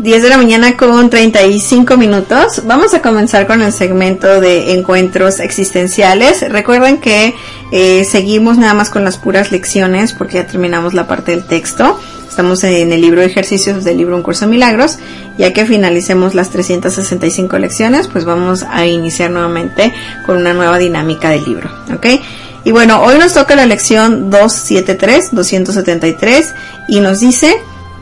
10 de la mañana con 35 minutos. Vamos a comenzar con el segmento de encuentros existenciales. Recuerden que seguimos nada más con las puras lecciones porque ya terminamos la parte del texto. Estamos en el libro de ejercicios del libro Un Curso de Milagros. Ya que finalicemos las 365 lecciones, pues vamos a iniciar nuevamente con una nueva dinámica del libro, ¿ok? Y bueno, hoy nos toca la lección 273 y nos dice: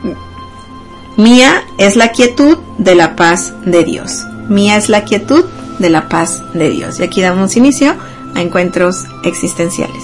mía es la quietud de la paz de Dios. Mía es la quietud de la paz de Dios. Y aquí damos inicio a encuentros existenciales.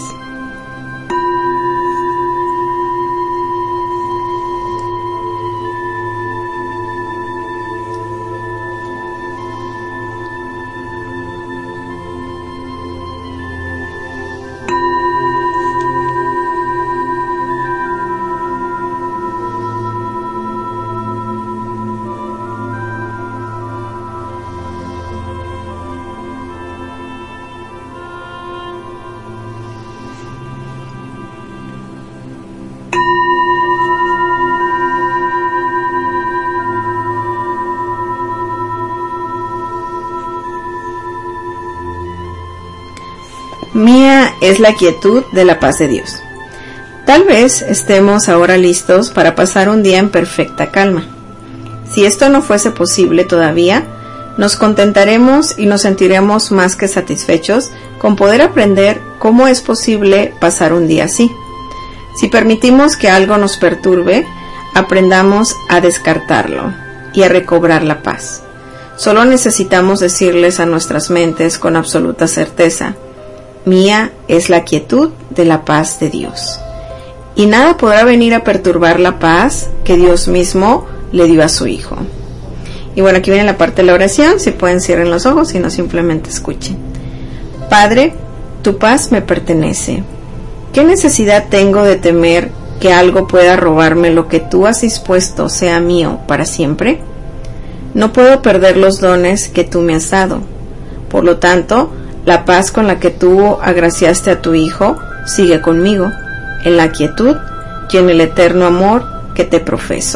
Mía es la quietud de la paz de Dios. Tal vez estemos ahora listos para pasar un día en perfecta calma. Si esto no fuese posible todavía, nos contentaremos y nos sentiremos más que satisfechos con poder aprender cómo es posible pasar un día así. Si permitimos que algo nos perturbe, aprendamos a descartarlo y a recobrar la paz. Solo necesitamos decirles a nuestras mentes con absoluta certeza: mía es la quietud de la paz de Dios. Y nada podrá venir a perturbar la paz que Dios mismo le dio a su Hijo. Y bueno, aquí viene la parte de la oración. Si pueden, cierren los ojos y no simplemente escuchen. Padre, tu paz me pertenece. ¿Qué necesidad tengo de temer que algo pueda robarme lo que tú has dispuesto sea mío para siempre? No puedo perder los dones que tú me has dado. Por lo tanto, la paz con la que tú agraciaste a tu Hijo sigue conmigo, en la quietud y en el eterno amor que te profeso.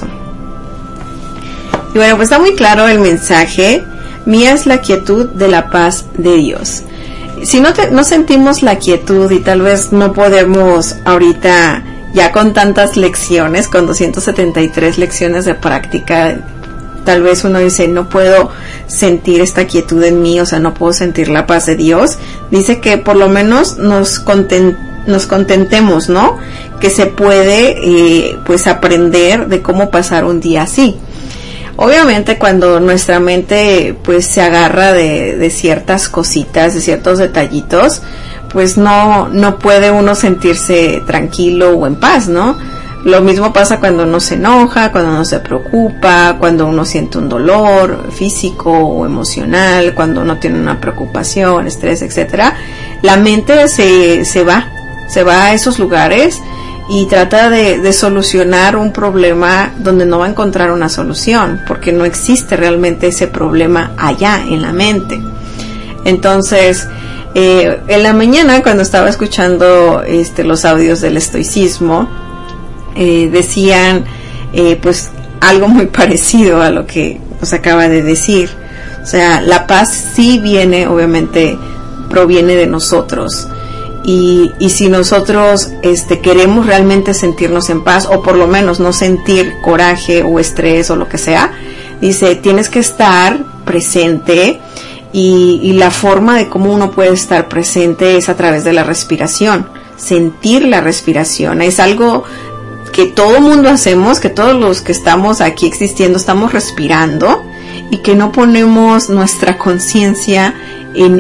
Y bueno, pues está muy claro el mensaje. Mía es la quietud de la paz de Dios. Si no sentimos la quietud, y tal vez no podemos ahorita, ya con tantas lecciones, con 273 lecciones de práctica, tal vez uno dice, no puedo sentir esta quietud en mí, o sea, no puedo sentir la paz de Dios. Dice que por lo menos nos contentemos, ¿no? Que se puede, pues, aprender de cómo pasar un día así. Obviamente, cuando nuestra mente, pues, se agarra de ciertas cositas, de ciertos detallitos, pues no puede uno sentirse tranquilo o en paz, ¿no? Lo mismo pasa cuando uno se enoja, cuando uno se preocupa, cuando uno siente un dolor físico o emocional, cuando uno tiene una preocupación, estrés, etcétera. La mente se va a esos lugares y trata de solucionar un problema donde no va a encontrar una solución, porque no existe realmente ese problema allá en la mente. Entonces, en la mañana, cuando estaba escuchando los audios del estoicismo, decían pues algo muy parecido a lo que nos acaba de decir. O sea, la paz sí viene, obviamente proviene de nosotros, y si nosotros queremos realmente sentirnos en paz, o por lo menos no sentir coraje o estrés o lo que sea, dice, tienes que estar presente, y la forma de cómo uno puede estar presente es a través de la respiración. Sentir la respiración es algo que todo mundo hacemos, que todos los que estamos aquí existiendo estamos respirando, y que no ponemos nuestra conciencia en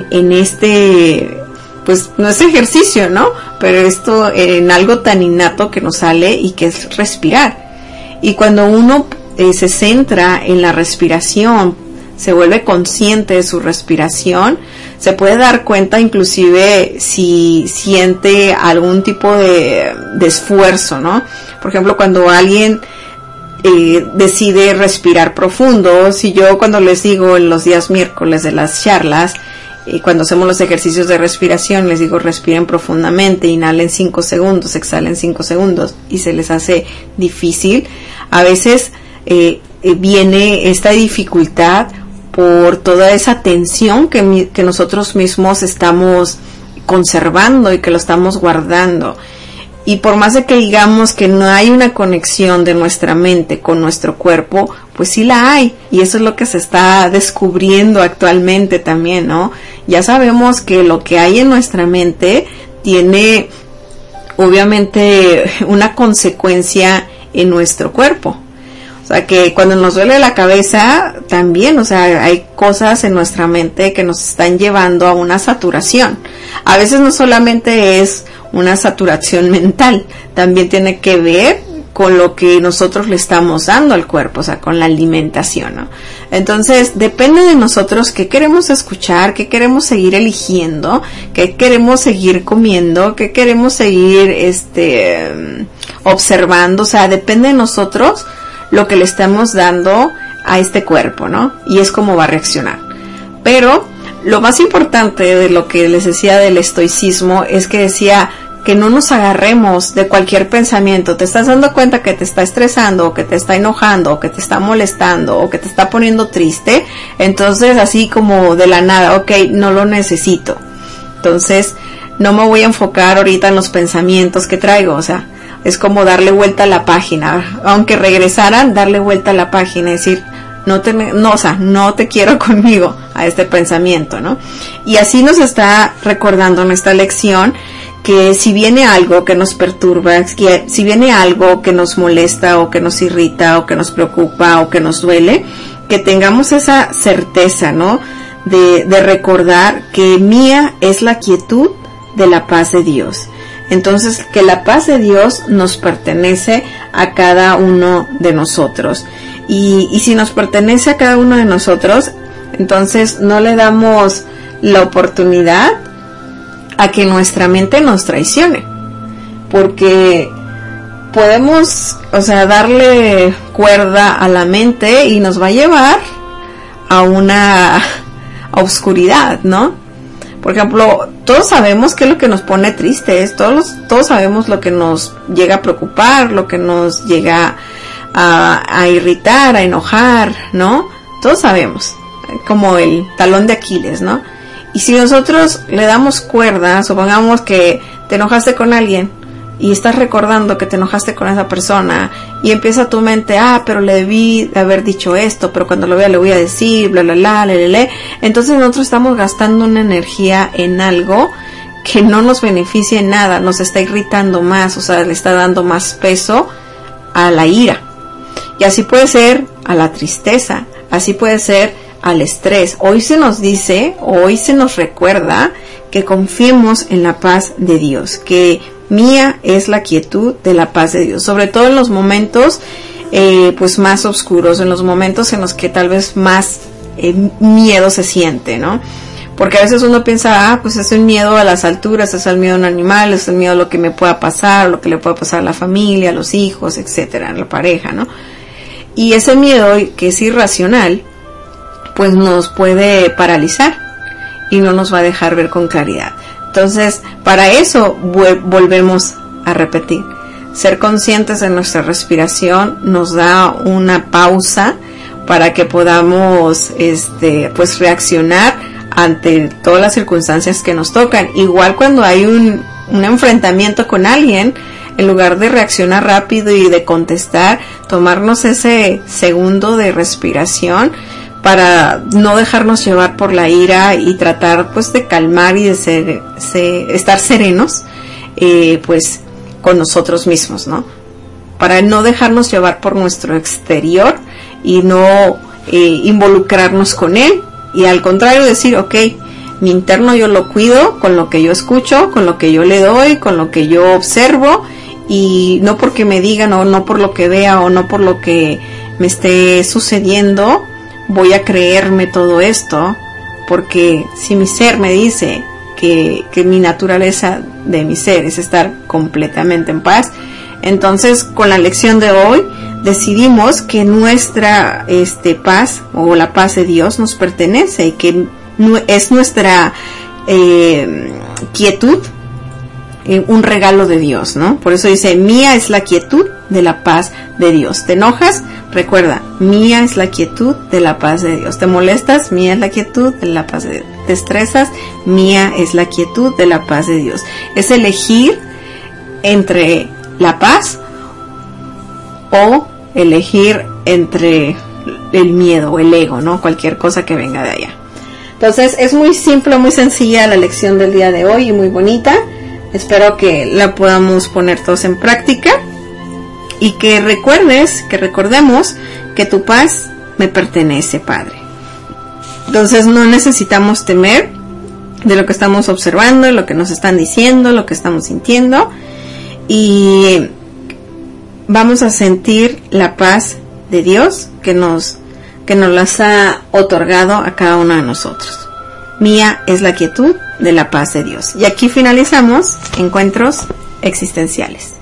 pues no es ejercicio, ¿no? Pero esto en algo tan innato que nos sale y que es respirar. Y cuando uno se centra en la respiración, se vuelve consciente de su respiración, se puede dar cuenta inclusive si siente algún tipo de esfuerzo, ¿no? Por ejemplo, cuando alguien decide respirar profundo, si yo cuando les digo en los días miércoles de las charlas, cuando hacemos los ejercicios de respiración, les digo respiren profundamente, inhalen 5 segundos, exhalen 5 segundos, y se les hace difícil, a veces viene esta dificultad por toda esa tensión que nosotros mismos estamos conservando y que lo estamos guardando. Y por más de que digamos que no hay una conexión de nuestra mente con nuestro cuerpo, pues sí la hay. Y eso es lo que se está descubriendo actualmente también, ¿no? Ya sabemos que lo que hay en nuestra mente tiene obviamente una consecuencia en nuestro cuerpo. O sea, que cuando nos duele la cabeza también, o sea, hay cosas en nuestra mente que nos están llevando a una saturación. A veces no solamente es una saturación mental, también tiene que ver con lo que nosotros le estamos dando al cuerpo, o sea, con la alimentación, ¿no? Entonces, depende de nosotros qué queremos escuchar, qué queremos seguir eligiendo, qué queremos seguir comiendo, qué queremos seguir observando, o sea, depende de nosotros lo que le estamos dando a este cuerpo, ¿no? Y es cómo va a reaccionar. Pero lo más importante de lo que les decía del estoicismo es que decía que no nos agarremos de cualquier pensamiento. Te estás dando cuenta que te está estresando, o que te está enojando, o que te está molestando, o que te está poniendo triste. Entonces, así como de la nada, ok, no lo necesito. Entonces, no me voy a enfocar ahorita en los pensamientos que traigo, o sea, es como darle vuelta a la página. Aunque regresaran, darle vuelta a la página, es decir, no te quiero conmigo a este pensamiento, ¿no? Y así nos está recordando en esta lección que si viene algo que nos perturba, que si viene algo que nos molesta o que nos irrita o que nos preocupa o que nos duele, que tengamos esa certeza, ¿no? De recordar que mía es la quietud de la paz de Dios. Entonces, que la paz de Dios nos pertenece a cada uno de nosotros. Y si nos pertenece a cada uno de nosotros, entonces no le damos la oportunidad a que nuestra mente nos traicione. Porque podemos, o sea, darle cuerda a la mente y nos va a llevar a una oscuridad, ¿no? Por ejemplo, todos sabemos qué es lo que nos pone tristes, todos sabemos lo que nos llega a preocupar, lo que nos llega a irritar, a enojar, ¿no? Todos sabemos, como el talón de Aquiles, ¿no? Y si nosotros le damos cuerda, supongamos que te enojaste con alguien y estás recordando que te enojaste con esa persona y empieza tu mente, pero le debí de haber dicho esto, pero cuando lo vea le voy a decir, bla, bla, bla, le. Entonces nosotros estamos gastando una energía en algo que no nos beneficia en nada, nos está irritando más, o sea, le está dando más peso a la ira. Y así puede ser a la tristeza, así puede ser al estrés. Hoy se nos dice, hoy se nos recuerda que confiemos en la paz de Dios, que mía es la quietud de la paz de Dios, sobre todo en los momentos pues más oscuros, en los momentos en los que tal vez más miedo se siente, ¿no? Porque a veces uno piensa, pues es el miedo a las alturas, es el miedo a un animal, es el miedo a lo que me pueda pasar, lo que le pueda pasar a la familia, a los hijos, etcétera, a la pareja, ¿no? Y ese miedo, que es irracional, pues nos puede paralizar y no nos va a dejar ver con claridad. Entonces, para eso volvemos a repetir. Ser conscientes de nuestra respiración nos da una pausa para que podamos pues reaccionar ante todas las circunstancias que nos tocan. Igual cuando hay un enfrentamiento con alguien, en lugar de reaccionar rápido y de contestar, tomarnos ese segundo de respiración para no dejarnos llevar por la ira y tratar pues de calmar y de estar serenos pues con nosotros mismos, ¿no? Para no dejarnos llevar por nuestro exterior y no involucrarnos con él, y al contrario decir, ok, mi interno yo lo cuido con lo que yo escucho, con lo que yo le doy, con lo que yo observo, y no porque me digan o no por lo que vea o no por lo que me esté sucediendo voy a creerme todo esto, porque si mi ser me dice que mi naturaleza de mi ser es estar completamente en paz, entonces con la lección de hoy decidimos que nuestra paz o la paz de Dios nos pertenece y que es nuestra quietud, un regalo de Dios, ¿no? Por eso dice, mía es la quietud de la paz de Dios. ¿Te enojas? Recuerda, mía es la quietud de la paz de Dios. ¿Te molestas? Mía es la quietud de la paz de Dios. ¿Te estresas? Mía es la quietud de la paz de Dios. Es elegir entre la paz o elegir entre el miedo o el ego, ¿no? Cualquier cosa que venga de allá. Entonces es muy simple, muy sencilla la lección del día de hoy y muy bonita. Espero que la podamos poner todos en práctica y que recordemos que tu paz me pertenece, Padre. Entonces no necesitamos temer de lo que estamos observando, lo que nos están diciendo, lo que estamos sintiendo, y vamos a sentir la paz de Dios que nos las ha otorgado a cada uno de nosotros. Mía es la quietud de la paz de Dios. Y aquí finalizamos Encuentros Existenciales.